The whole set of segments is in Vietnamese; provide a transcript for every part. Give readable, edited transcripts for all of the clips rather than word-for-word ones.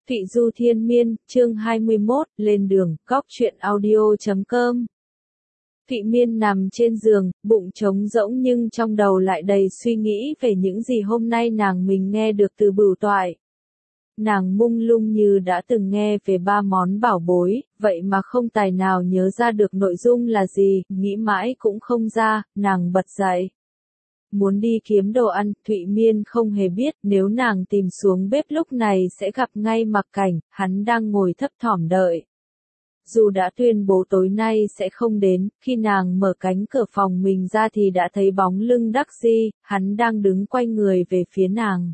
Thụy Du Thiên Miên, chương 21, lên đường, góc truyện audio.com. Thụy Miên nằm trên giường, bụng trống rỗng nhưng trong đầu lại đầy suy nghĩ về những gì hôm nay mình nghe được từ Bửu Toại. Nàng mông lung như đã từng nghe về 3 món bảo bối, vậy mà không tài nào nhớ ra được nội dung là gì, nghĩ mãi cũng không ra, nàng bật dậy. Muốn đi kiếm đồ ăn, Thụy Miên không hề biết nếu nàng tìm xuống bếp lúc này sẽ gặp ngay Mặc Cảnh, hắn đang ngồi thấp thỏm đợi. Dù đã tuyên bố tối nay sẽ không đến, khi nàng mở cánh cửa phòng mình ra thì đã thấy bóng lưng Đắc Di, hắn đang đứng quay người về phía nàng.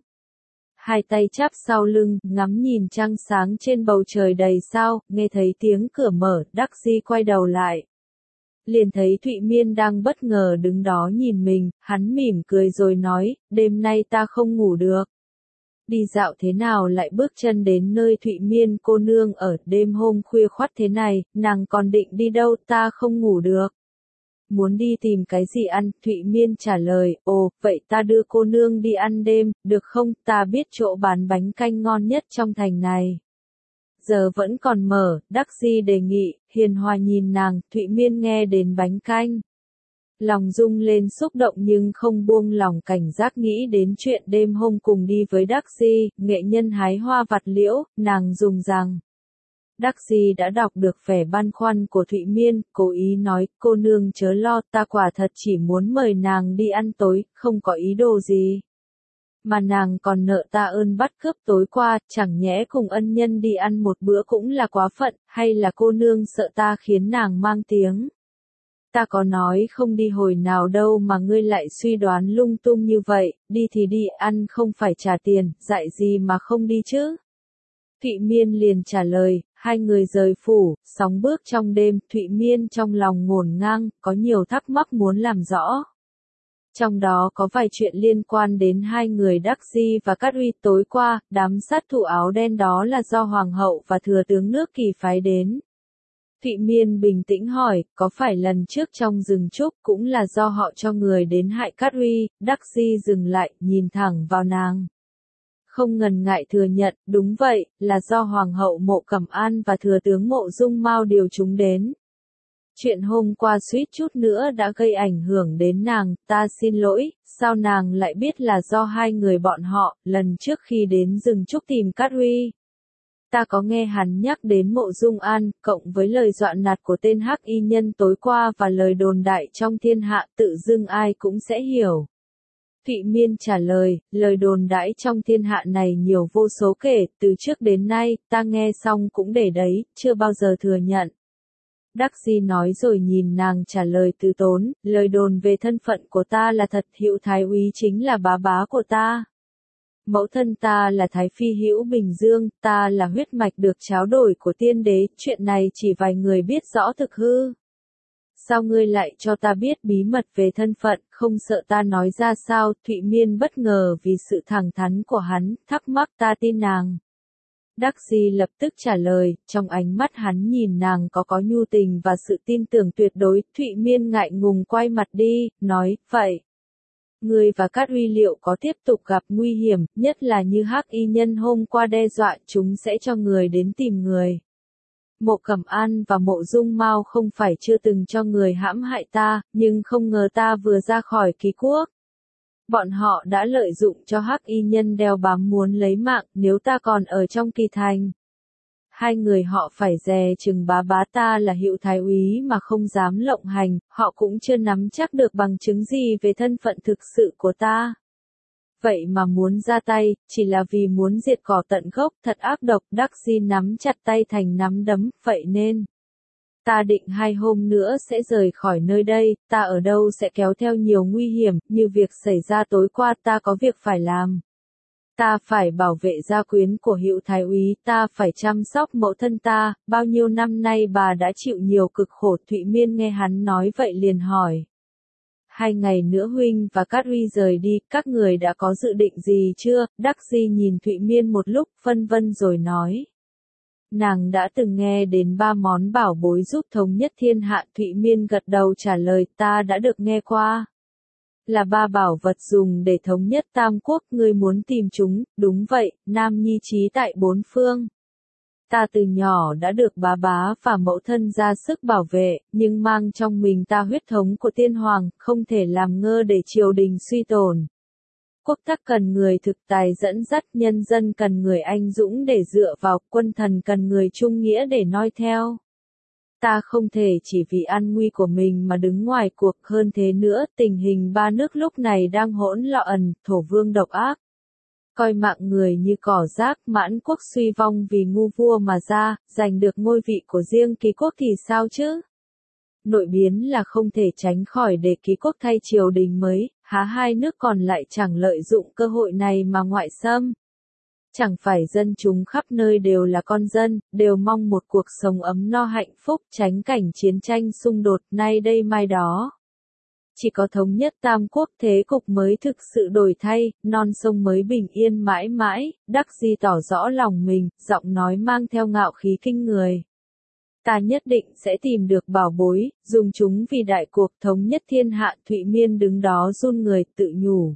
Hai tay chắp sau lưng, ngắm nhìn trăng sáng trên bầu trời đầy sao, nghe thấy tiếng cửa mở, Đắc Di quay đầu lại. Liền thấy Thụy Miên đang bất ngờ đứng đó nhìn mình, hắn mỉm cười rồi nói, đêm nay ta không ngủ được. Đi dạo thế nào lại bước chân đến nơi Thụy Miên cô nương ở, đêm hôm khuya khoắt thế này, nàng còn định đi đâu, ta không ngủ được. Muốn đi tìm cái gì ăn, Thụy Miên trả lời, ồ, vậy ta đưa cô nương đi ăn đêm, được không, ta biết chỗ bán bánh canh ngon nhất trong thành này. Giờ vẫn còn mở, Đắc Di đề nghị, hiền hòa nhìn nàng, Thụy Miên nghe đến bánh canh. Lòng rung lên xúc động nhưng không buông lòng cảnh giác nghĩ đến chuyện đêm hôm cùng đi với Đắc Di, nghệ nhân hái hoa vặt liễu, nàng dùng rằng. Đắc Di đã đọc được vẻ băn khoăn của Thụy Miên, cố ý nói, cô nương chớ lo, ta quả thật chỉ muốn mời nàng đi ăn tối, không có ý đồ gì. Mà nàng còn nợ ta ơn bắt cướp tối qua, chẳng nhẽ cùng ân nhân đi ăn một bữa cũng là quá phận, hay là cô nương sợ ta khiến nàng mang tiếng. Ta có nói không đi hồi nào đâu mà ngươi lại suy đoán lung tung như vậy, đi thì đi, ăn không phải trả tiền, dạy gì mà không đi chứ. Thụy Miên liền trả lời, hai người rời phủ, sóng bước trong đêm, Thụy Miên trong lòng ngổn ngang, có nhiều thắc mắc muốn làm rõ. Trong đó có vài chuyện liên quan đến hai người Đắc Di và Cát Uy tối qua, đám sát thủ áo đen đó là do Hoàng hậu và Thừa tướng nước Kỳ phái đến. Thụy Miên bình tĩnh hỏi, có phải lần trước trong rừng trúc cũng là do họ cho người đến hại Cát Uy, Đắc Di dừng lại, nhìn thẳng vào nàng. Không ngần ngại thừa nhận, đúng vậy, là do Hoàng hậu Mộ Cẩm An và Thừa tướng Mộ Dung Mao điều chúng đến. Chuyện hôm qua suýt chút nữa đã gây ảnh hưởng đến nàng, ta xin lỗi, sao nàng lại biết là do hai người bọn họ, lần trước khi đến rừng trúc tìm Cát Uy. Ta có nghe hắn nhắc đến Mộ Dung An, cộng với lời dọa nạt của tên hắc y nhân tối qua và lời đồn đại trong thiên hạ, tự dưng ai cũng sẽ hiểu. Thụy Miên trả lời, lời đồn đãi trong thiên hạ này nhiều vô số kể, từ trước đến nay, ta nghe xong cũng để đấy, chưa bao giờ thừa nhận. Đắc Di nói rồi nhìn nàng trả lời từ tốn, lời đồn về thân phận của ta là thật, Hữu Thái úy chính là bá bá của ta. Mẫu thân ta là Thái Phi Hữu Bình Dương, ta là huyết mạch được tráo đổi của tiên đế, chuyện này chỉ vài người biết rõ thực hư. Sao ngươi lại cho ta biết bí mật về thân phận, không sợ ta nói ra sao, Thụy Miên bất ngờ vì sự thẳng thắn của hắn, thắc mắc ta tin nàng. Đắc Di lập tức trả lời, trong ánh mắt hắn nhìn nàng có nhu tình và sự tin tưởng tuyệt đối, Thụy Miên ngại ngùng quay mặt đi, nói, vậy. Ngươi và Cát Uy liệu có tiếp tục gặp nguy hiểm, nhất là như hắc y nhân hôm qua đe dọa chúng sẽ cho người đến tìm người. Mộ Cẩm An và Mộ Dung Mao không phải chưa từng cho người hãm hại ta, nhưng không ngờ ta vừa ra khỏi Ký Quốc. Bọn họ đã lợi dụng cho hắc y nhân đeo bám muốn lấy mạng nếu ta còn ở trong Kỳ Thành. Hai người họ phải dè chừng bá bá ta là Hữu Thái úy mà không dám lộng hành, họ cũng chưa nắm chắc được bằng chứng gì về thân phận thực sự của ta. Vậy mà muốn ra tay, chỉ là vì muốn diệt cỏ tận gốc, thật ác độc. Đắc Di nắm chặt tay thành nắm đấm, vậy nên. Ta định 2 hôm nữa sẽ rời khỏi nơi đây, ta ở đâu sẽ kéo theo nhiều nguy hiểm, như việc xảy ra tối qua ta có việc phải làm. Ta phải bảo vệ gia quyến của Hữu Thái úy, ta phải chăm sóc mẫu thân ta, bao nhiêu năm nay bà đã chịu nhiều cực khổ. Thụy Miên nghe hắn nói vậy liền hỏi. 2 ngày nữa huynh và Cát Uy rời đi, các người đã có dự định gì chưa? Đắc Di nhìn Thụy Miên một lúc, phân vân rồi nói. Nàng đã từng nghe đến 3 món bảo bối giúp thống nhất thiên hạ, Thụy Miên gật đầu trả lời, ta đã được nghe qua. Là 3 bảo vật dùng để thống nhất Tam Quốc, ngươi muốn tìm chúng, đúng vậy, Nam Nhi trí tại 4 phương. Ta từ nhỏ đã được bá bá và mẫu thân ra sức bảo vệ, nhưng mang trong mình ta huyết thống của tiên hoàng, không thể làm ngơ để triều đình suy tổn. Quốc tắc cần người thực tài dẫn dắt, nhân dân cần người anh dũng để dựa vào, quân thần cần người trung nghĩa để noi theo. Ta không thể chỉ vì an nguy của mình mà đứng ngoài cuộc, hơn thế nữa, tình hình ba nước lúc này đang hỗn loạn, thổ vương độc ác. Coi mạng người như cỏ rác, Mãn quốc suy vong vì ngu vua mà ra, giành được ngôi vị của riêng Ký quốc thì sao chứ? Nội biến là không thể tránh khỏi để Ký quốc thay triều đình mới, há hai nước còn lại chẳng lợi dụng cơ hội này mà ngoại xâm. Chẳng phải dân chúng khắp nơi đều là con dân, đều mong một cuộc sống ấm no hạnh phúc, tránh cảnh chiến tranh xung đột nay đây mai đó. Chỉ có thống nhất tam quốc thế cục mới thực sự đổi thay, non sông mới bình yên mãi mãi, Đắc Di tỏ rõ lòng mình, giọng nói mang theo ngạo khí kinh người. Ta nhất định sẽ tìm được bảo bối, dùng chúng vì đại cuộc thống nhất thiên hạ. Thụy Miên đứng đó run người, tự nhủ.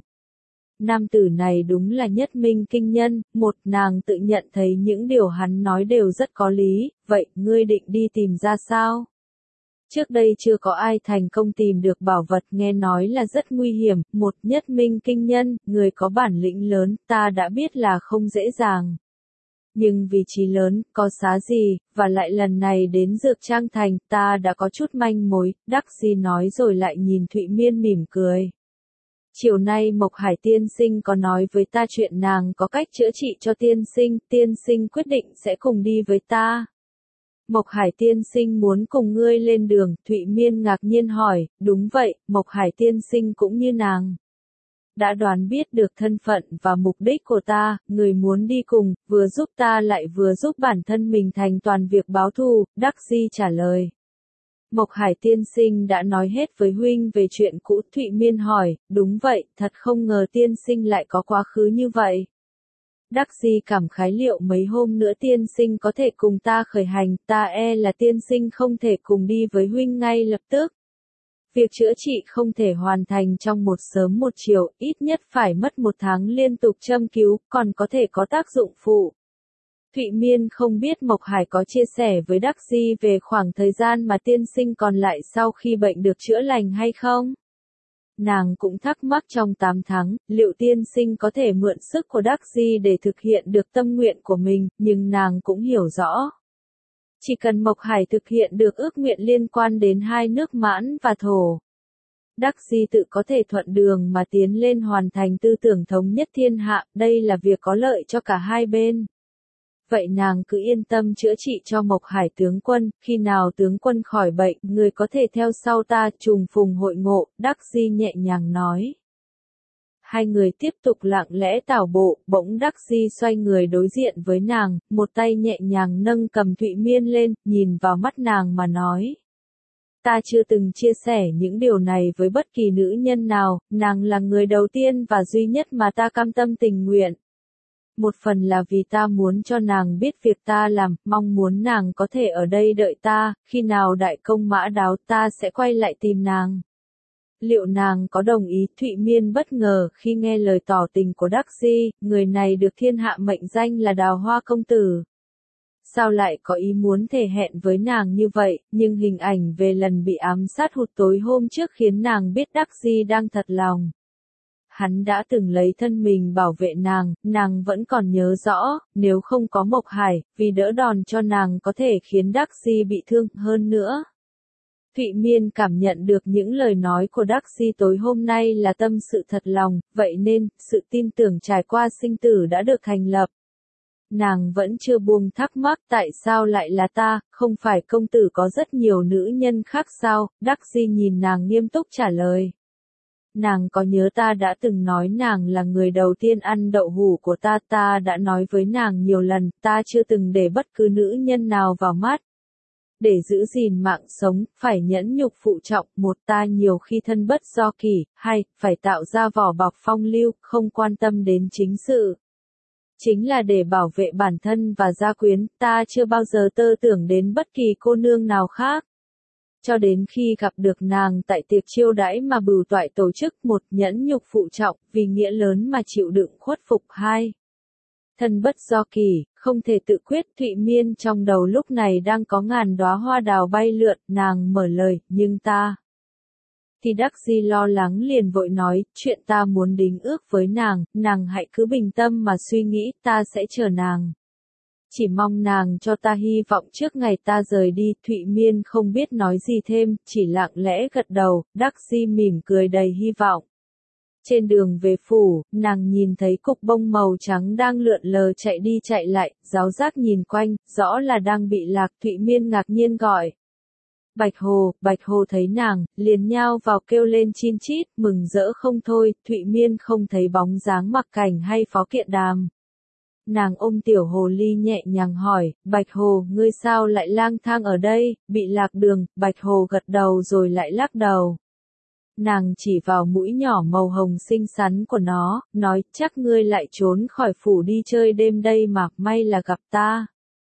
Nam tử này đúng là nhất minh kinh nhân, một nàng tự nhận thấy những điều hắn nói đều rất có lý, vậy ngươi định đi tìm ra sao? Trước đây chưa có ai thành công tìm được bảo vật, nghe nói là rất nguy hiểm, một nhất minh kinh nhân, người có bản lĩnh lớn, ta đã biết là không dễ dàng. Nhưng vì chí lớn, có xá gì, và lại lần này đến Dược Trang Thành, ta đã có chút manh mối, Đắc Di nói rồi lại nhìn Thụy Miên mỉm cười. Chiều nay Mộc Hải tiên sinh có nói với ta chuyện nàng có cách chữa trị cho tiên sinh quyết định sẽ cùng đi với ta. Mộc Hải tiên sinh muốn cùng ngươi lên đường, Thụy Miên ngạc nhiên hỏi, đúng vậy, Mộc Hải tiên sinh cũng như nàng. Đã đoán biết được thân phận và mục đích của ta, người muốn đi cùng, vừa giúp ta lại vừa giúp bản thân mình thành toàn việc báo thù, Đắc Di trả lời. Mộc Hải tiên sinh đã nói hết với huynh về chuyện cũ, Thụy Miên hỏi, đúng vậy, thật không ngờ tiên sinh lại có quá khứ như vậy. Đắc Di cảm khái liệu mấy hôm nữa tiên sinh có thể cùng ta khởi hành, ta e là tiên sinh không thể cùng đi với huynh ngay lập tức. Việc chữa trị không thể hoàn thành trong một sớm một chiều, ít nhất phải mất 1 tháng liên tục châm cứu, còn có thể có tác dụng phụ. Thụy Miên không biết Mộc Hải có chia sẻ với Đắc Di về khoảng thời gian mà tiên sinh còn lại sau khi bệnh được chữa lành hay không? Nàng cũng thắc mắc trong 8 tháng, liệu tiên sinh có thể mượn sức của Đắc Di để thực hiện được tâm nguyện của mình, nhưng nàng cũng hiểu rõ. Chỉ cần Mộc Hải thực hiện được ước nguyện liên quan đến hai nước Mãn và Thổ, Đắc Di tự có thể thuận đường mà tiến lên hoàn thành tư tưởng thống nhất thiên hạ, đây là việc có lợi cho cả hai bên. Vậy nàng cứ yên tâm chữa trị cho Mộc Hải tướng quân, khi nào tướng quân khỏi bệnh, người có thể theo sau ta, trùng phùng hội ngộ, Đắc Di nhẹ nhàng nói. Hai người tiếp tục lặng lẽ tảo bộ, bỗng Đắc Di xoay người đối diện với nàng, một tay nhẹ nhàng nâng cầm Thụy Miên lên, nhìn vào mắt nàng mà nói. Ta chưa từng chia sẻ những điều này với bất kỳ nữ nhân nào, nàng là người đầu tiên và duy nhất mà ta cam tâm tình nguyện. Một phần là vì ta muốn cho nàng biết việc ta làm, mong muốn nàng có thể ở đây đợi ta, khi nào đại công mã đáo ta sẽ quay lại tìm nàng. Liệu nàng có đồng ý? Thụy Miên bất ngờ khi nghe lời tỏ tình của Đắc Di, người này được thiên hạ mệnh danh là Đào Hoa công tử. Sao lại có ý muốn thề hẹn với nàng như vậy, nhưng hình ảnh về lần bị ám sát hụt tối hôm trước khiến nàng biết Đắc Di đang thật lòng. Hắn đã từng lấy thân mình bảo vệ nàng vẫn còn nhớ rõ, nếu không có Mộc Hải, vì đỡ đòn cho nàng có thể khiến Đắc Di bị thương hơn nữa. Thụy Miên cảm nhận được những lời nói của Đắc Di tối hôm nay là tâm sự thật lòng, vậy nên, sự tin tưởng trải qua sinh tử đã được thành lập. Nàng vẫn chưa buông thắc mắc tại sao lại là ta, không phải công tử có rất nhiều nữ nhân khác sao, Đắc Di nhìn nàng nghiêm túc trả lời. Nàng có nhớ ta đã từng nói nàng là người đầu tiên ăn đậu hũ của ta đã nói với nàng nhiều lần, ta chưa từng để bất cứ nữ nhân nào vào mắt. Để giữ gìn mạng sống, phải nhẫn nhục phụ trọng, một ta nhiều khi thân bất do kỷ, hai, phải tạo ra vỏ bọc phong lưu, không quan tâm đến chính sự. Chính là để bảo vệ bản thân và gia quyến, ta chưa bao giờ tơ tưởng đến bất kỳ cô nương nào khác. Cho đến khi gặp được nàng tại tiệc chiêu đãi mà Bửu Toại tổ chức, một nhẫn nhục phụ trọng, vì nghĩa lớn mà chịu đựng khuất phục, hai. Thân bất do kỳ, không thể tự quyết. Thụy Miên trong đầu lúc này đang có ngàn đóa hoa đào bay lượn, nàng mở lời, nhưng ta. Thì Đắc Di lo lắng liền vội nói, chuyện ta muốn đính ước với nàng hãy cứ bình tâm mà suy nghĩ, ta sẽ chờ nàng. Chỉ mong nàng cho ta hy vọng trước ngày ta rời đi. Thụy Miên không biết nói gì thêm, chỉ lặng lẽ gật đầu. Đắc Di mỉm cười đầy hy vọng. Trên đường về phủ, nàng nhìn thấy cục bông màu trắng đang lượn lờ chạy đi chạy lại, giáo giác nhìn quanh, rõ là đang bị lạc. Thụy Miên ngạc nhiên gọi. Bạch Hồ thấy nàng, liền nhao vào kêu lên chin chít, mừng rỡ không thôi. Thụy Miên không thấy bóng dáng Mặc Cảnh hay Phó Kiện Đàm. Nàng ôm tiểu hồ ly nhẹ nhàng hỏi, Bạch Hồ, ngươi sao lại lang thang ở đây, bị lạc đường. Bạch Hồ gật đầu rồi lại lắc đầu. Nàng chỉ vào mũi nhỏ màu hồng xinh xắn của nó, nói, chắc ngươi lại trốn khỏi phủ đi chơi đêm đây mà, may là gặp ta.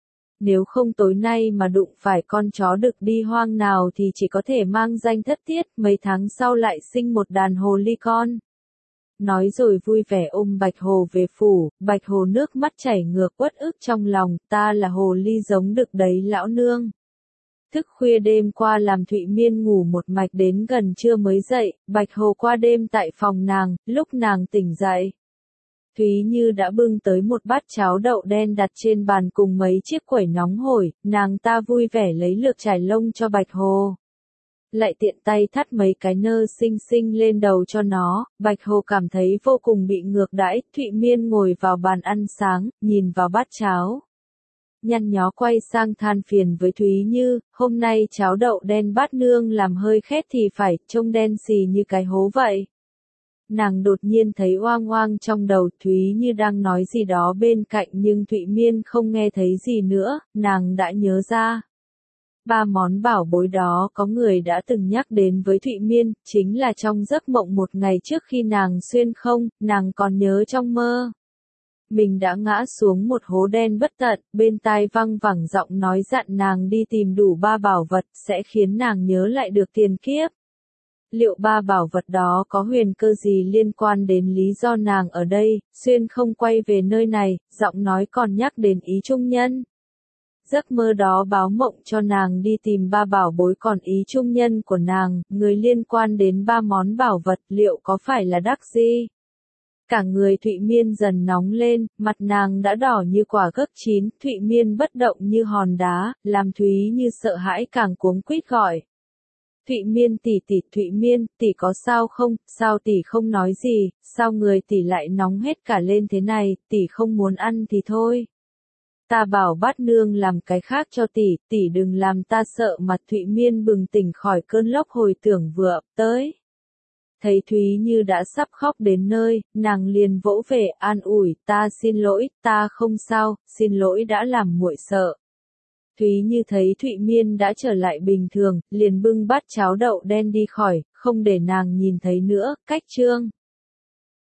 Nếu không tối nay mà đụng phải con chó đực đi hoang nào thì chỉ có thể mang danh thất tiết, mấy tháng sau lại sinh một đàn hồ ly con. Nói rồi vui vẻ ôm Bạch Hồ về phủ. Bạch Hồ nước mắt chảy ngược uất ức trong lòng, ta là hồ ly giống đực đấy lão nương. Thức khuya đêm qua làm Thụy Miên ngủ một mạch đến gần trưa mới dậy. Bạch Hồ qua đêm tại phòng nàng, lúc nàng tỉnh dậy. Thúy Như đã bưng tới một bát cháo đậu đen đặt trên bàn cùng mấy chiếc quẩy nóng hổi, nàng ta vui vẻ lấy lược chải lông cho Bạch Hồ. Lại tiện tay thắt mấy cái nơ xinh xinh lên đầu cho nó. Bạch Hồ cảm thấy vô cùng bị ngược đãi. Thụy Miên ngồi vào bàn ăn sáng, nhìn vào bát cháo. Nhăn nhó quay sang than phiền với Thúy Như, hôm nay cháo đậu đen bát nương làm hơi khét thì phải, trông đen xì như cái hố vậy. Nàng đột nhiên thấy oang oang trong đầu. Thúy Như đang nói gì đó bên cạnh nhưng Thụy Miên không nghe thấy gì nữa. Nàng đã nhớ ra. 3 món bảo bối đó có người đã từng nhắc đến với Thụy Miên, chính là trong giấc mộng một ngày trước khi nàng xuyên không, nàng còn nhớ trong mơ. Mình đã ngã xuống một hố đen bất tận, bên tai văng vẳng giọng nói dặn nàng đi tìm đủ 3 bảo vật, sẽ khiến nàng nhớ lại được tiền kiếp. Liệu 3 bảo vật đó có huyền cơ gì liên quan đến lý do nàng ở đây, xuyên không quay về nơi này, giọng nói còn nhắc đến ý trung nhân. Giấc mơ đó báo mộng cho nàng đi tìm 3 bảo bối, còn ý trung nhân của nàng, người liên quan đến 3 món bảo vật, liệu có phải là Đắc Di? Cả người Thụy Miên dần nóng lên, mặt nàng đã đỏ như quả gấc chín. Thụy Miên bất động như hòn đá, làm Thúy Như sợ hãi càng cuống quýt gọi. Thụy Miên Thụy Miên, tỷ có sao không, sao tỷ không nói gì, sao người tỷ lại nóng hết cả lên thế này, tỷ không muốn ăn thì thôi. Ta bảo bát nương làm cái khác cho tỷ đừng làm ta sợ mà. Thụy Miên bừng tỉnh khỏi cơn lốc hồi tưởng vừa ập tới. Thấy Thúy Như đã sắp khóc đến nơi, nàng liền vỗ về an ủi, ta xin lỗi, ta không sao, xin lỗi đã làm muội sợ. Thúy Như thấy Thụy Miên đã trở lại bình thường, liền bưng bát cháo đậu đen đi khỏi, không để nàng nhìn thấy nữa. Cách chương